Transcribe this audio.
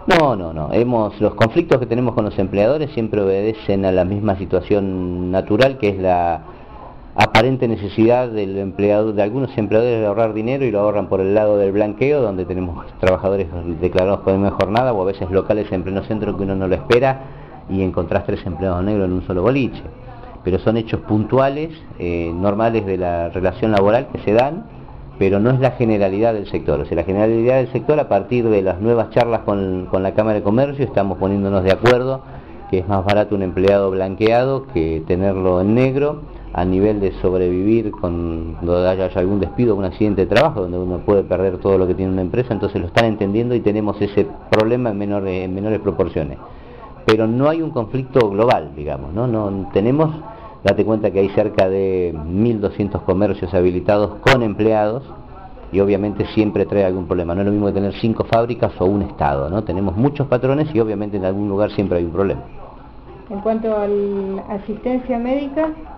No. Los conflictos que tenemos con los empleadores siempre obedecen a la misma situación natural, que es la aparente necesidad del empleado, de algunos empleadores, de ahorrar dinero, y lo ahorran por el lado del blanqueo, donde tenemos trabajadores declarados por media jornada, o a veces locales en pleno centro que uno no lo espera y encontrás 3 empleados negros en un solo boliche. Pero son hechos puntuales, normales de la relación laboral que se dan, pero no es la generalidad del sector. O sea, la generalidad del sector, a partir de las nuevas charlas con la Cámara de Comercio, estamos poniéndonos de acuerdo que es más barato un empleado blanqueado que tenerlo en negro, a nivel de sobrevivir cuando haya algún despido o un accidente de trabajo, donde uno puede perder todo lo que tiene una empresa. Entonces lo están entendiendo y tenemos ese problema en menores proporciones. Pero no hay un conflicto global, digamos, no tenemos. Date cuenta que hay cerca de 1.200 comercios habilitados con empleados, y obviamente siempre trae algún problema. No es lo mismo que tener 5 fábricas o un estado, ¿no? Tenemos muchos patrones y obviamente en algún lugar siempre hay un problema. En cuanto a la asistencia médica,